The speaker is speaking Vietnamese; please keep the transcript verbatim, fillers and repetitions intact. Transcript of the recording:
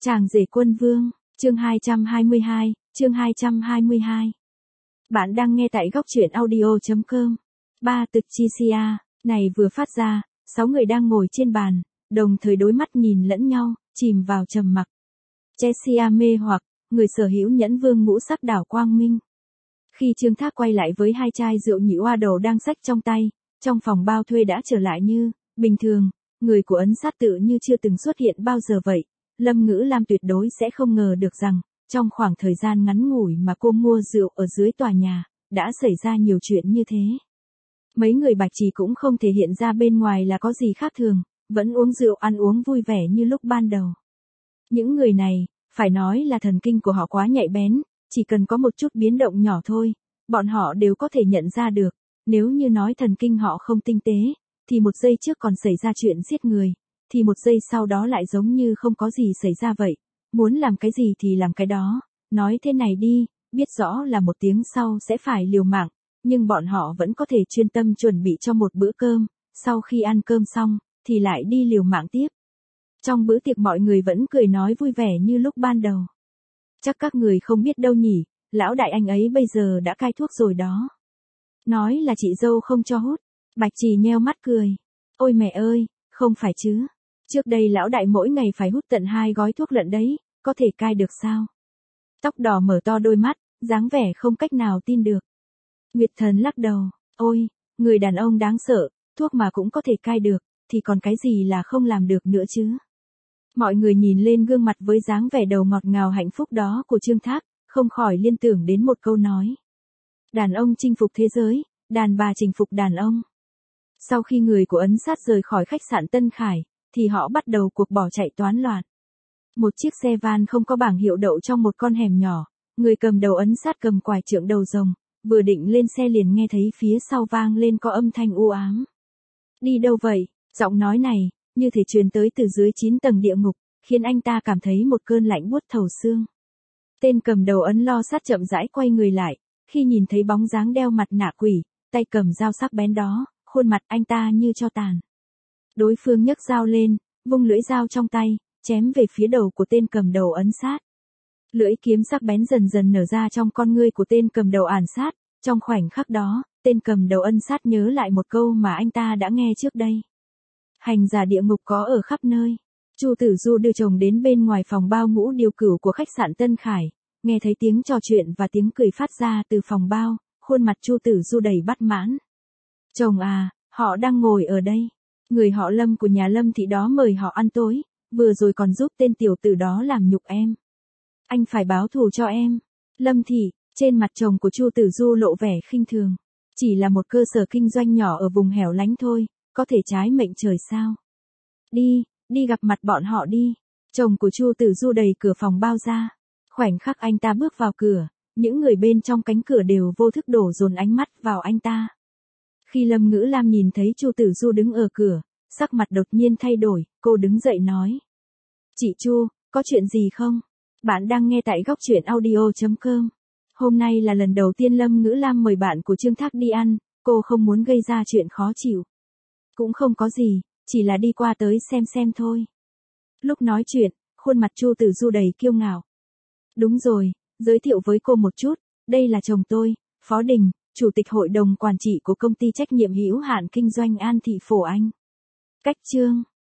Chàng rể quân vương, chương hai trăm hai mươi hai, chương hai trăm hai mươi hai. Bạn đang nghe tại góc truyện audio chấm com. Ba tực chi xia, này vừa phát ra, sáu người đang ngồi trên bàn, đồng thời đối mắt nhìn lẫn nhau, chìm vào trầm mặc. Chessia mê hoặc, người sở hữu nhẫn vương ngũ sắc đảo quang minh. Khi Trương Thác quay lại với hai chai rượu nhị oa đồ đang xách trong tay, trong phòng bao thuê đã trở lại như bình thường, người của ấn sát tự như chưa từng xuất hiện bao giờ vậy. Lâm Ngữ Lam tuyệt đối sẽ không ngờ được rằng, trong khoảng thời gian ngắn ngủi mà cô mua rượu ở dưới tòa nhà, đã xảy ra nhiều chuyện như thế. Mấy người Bạch Trì cũng không thể hiện ra bên ngoài là có gì khác thường, vẫn uống rượu ăn uống vui vẻ như lúc ban đầu. Những người này, phải nói là thần kinh của họ quá nhạy bén, chỉ cần có một chút biến động nhỏ thôi, bọn họ đều có thể nhận ra được. Nếu như nói thần kinh họ không tinh tế, thì một giây trước còn xảy ra chuyện giết người, thì một giây sau đó lại giống như không có gì xảy ra vậy. Muốn làm cái gì thì làm cái đó, nói thế này đi, biết rõ là một tiếng sau sẽ phải liều mạng, nhưng bọn họ vẫn có thể chuyên tâm chuẩn bị cho một bữa cơm, sau khi ăn cơm xong, thì lại đi liều mạng tiếp. Trong bữa tiệc mọi người vẫn cười nói vui vẻ như lúc ban đầu. Chắc các người không biết đâu nhỉ, lão đại anh ấy bây giờ đã cai thuốc rồi đó. Nói là chị dâu không cho hút, Bạch Trì nheo mắt cười. Ôi mẹ ơi, không phải chứ. Trước đây lão đại mỗi ngày phải hút tận hai gói thuốc lận đấy, có thể cai được sao? Tóc đỏ mở to đôi mắt, dáng vẻ không cách nào tin được. Nguyệt Thần lắc đầu, ôi, người đàn ông đáng sợ, thuốc mà cũng có thể cai được, thì còn cái gì là không làm được nữa chứ? Mọi người nhìn lên gương mặt với dáng vẻ đầu ngọt ngào hạnh phúc đó của Trương Thác, không khỏi liên tưởng đến một câu nói. Đàn ông chinh phục thế giới, đàn bà chinh phục đàn ông. Sau khi người của ấn sát rời khỏi khách sạn Tân Khải, thì họ bắt đầu cuộc bỏ chạy toán loạn. Một chiếc xe van không có bảng hiệu đậu trong một con hẻm nhỏ, người cầm đầu ấn sát cầm quải trượng đầu rồng, vừa định lên xe liền nghe thấy phía sau vang lên có âm thanh u ám. Đi đâu vậy? Giọng nói này, như thể truyền tới từ dưới chín tầng địa ngục, khiến anh ta cảm thấy một cơn lạnh buốt thấu xương. Tên cầm đầu ấn lo sát chậm rãi quay người lại, khi nhìn thấy bóng dáng đeo mặt nạ quỷ, tay cầm dao sắc bén đó, khuôn mặt anh ta như tro tàn. Đối phương nhấc dao lên, vung lưỡi dao trong tay, chém về phía đầu của tên cầm đầu ấn sát. Lưỡi kiếm sắc bén dần dần nở ra trong con ngươi của tên cầm đầu ản sát, trong khoảnh khắc đó, tên cầm đầu ân sát nhớ lại một câu mà anh ta đã nghe trước đây. Hành giả địa ngục có ở khắp nơi. Chu Tử Du đưa chồng đến bên ngoài phòng bao ngũ điều cửu của khách sạn Tân Khải, nghe thấy tiếng trò chuyện và tiếng cười phát ra từ phòng bao, khuôn mặt Chu Tử Du đầy bất mãn. Chồng à, họ đang ngồi ở đây. Người họ Lâm của nhà Lâm thị đó mời họ ăn tối, vừa rồi còn giúp tên tiểu tử đó làm nhục em. Anh phải báo thù cho em. Lâm thị, trên mặt chồng của Chu Tử Du lộ vẻ khinh thường. Chỉ là một cơ sở kinh doanh nhỏ ở vùng hẻo lánh thôi, có thể trái mệnh trời sao? Đi, đi gặp mặt bọn họ đi. Chồng của Chu Tử Du đẩy cửa phòng bao ra. Khoảnh khắc anh ta bước vào cửa, những người bên trong cánh cửa đều vô thức đổ dồn ánh mắt vào anh ta. Khi Lâm Ngữ Lam nhìn thấy Chu Tử Du đứng ở cửa, sắc mặt đột nhiên thay đổi, cô đứng dậy nói. Chị Chu, có chuyện gì không? Bạn đang nghe tại góc truyện audio chấm com. Hôm nay là lần đầu tiên Lâm Ngữ Lam mời bạn của Trương Thác đi ăn, cô không muốn gây ra chuyện khó chịu. Cũng không có gì, chỉ là đi qua tới xem xem thôi. Lúc nói chuyện, khuôn mặt Chu Tử Du đầy kiêu ngạo. Đúng rồi, giới thiệu với cô một chút, đây là chồng tôi, Phó Đình, Chủ tịch Hội đồng Quản trị của công ty trách nhiệm hữu hạn kinh doanh An Thị Phổ Anh. Cách chương.